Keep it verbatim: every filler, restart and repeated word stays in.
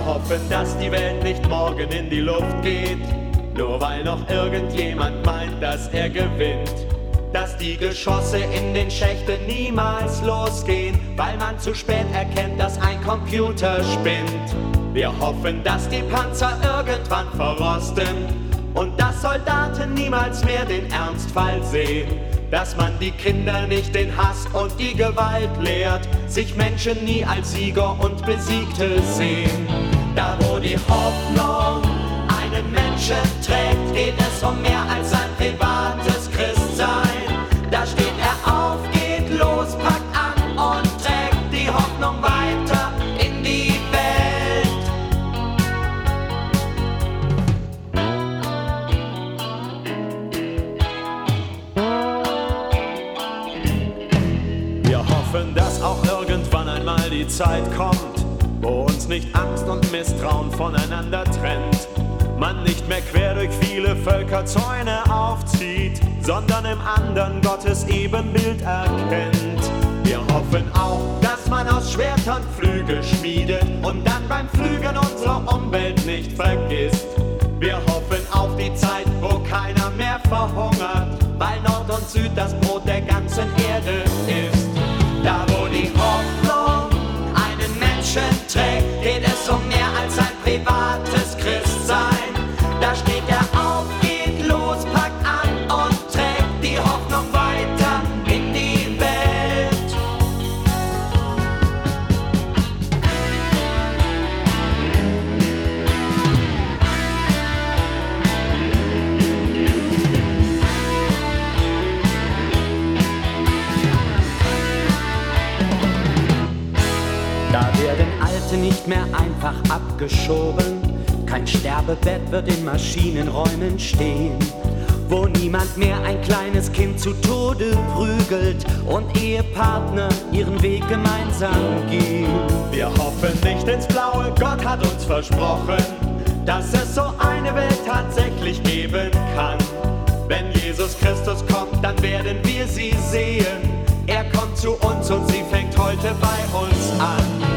hoffen, dass die Welt nicht morgen in die Luft geht, nur weil noch irgendjemand meint, dass er gewinnt. Dass die Geschosse in den Schächten niemals losgehen, weil man zu spät erkennt, dass ein Computer spinnt. Wir hoffen, dass die Panzer irgendwann verrosten und dass Soldaten niemals mehr den Ernstfall sehen. Dass man die Kinder nicht den Hass und die Gewalt lehrt, sich Menschen nie als Sieger und Besiegte sehen. Da wo die Hoffnung einen Menschen trägt, geht es um mehr als ein privates Christsein. Da steht er auf, geht los, packt an und trägt die Hoffnung weiter in die Welt. Wir hoffen, dass auch irgendwann einmal die Zeit kommt, wo uns nicht Angst und Misstrauen voneinander trennt. Man nicht mehr quer durch viele Völkerzäune aufzieht, sondern im anderen Gottes Ebenbild erkennt. Wir hoffen auch, dass man aus Schwertern Flügel schmiedet und dann beim Pflügen unsere Umwelt nicht vergisst. Wir hoffen auf die Zeit, wo keiner mehr verhungert, weil Nord und Süd das Brot der ganzen Erde ist. Da wo die Hoffnung einen Menschen trägt, geht es um mehr als ein privates Christsein. Da steht er auf, geht los, packt an und trägt die Hoffnung weiter in die Welt. Da werden Alte nicht mehr einfach abgeschoben, kein Sterbebett wird in Maschinenräumen stehen, wo niemand mehr ein kleines Kind zu Tode prügelt und Ehepartner ihren Weg gemeinsam gehen. Wir hoffen nicht ins Blaue, Gott hat uns versprochen, dass es so eine Welt tatsächlich geben kann. Wenn Jesus Christus kommt, dann werden wir sie sehen. Er kommt zu uns und sie fängt heute bei uns an.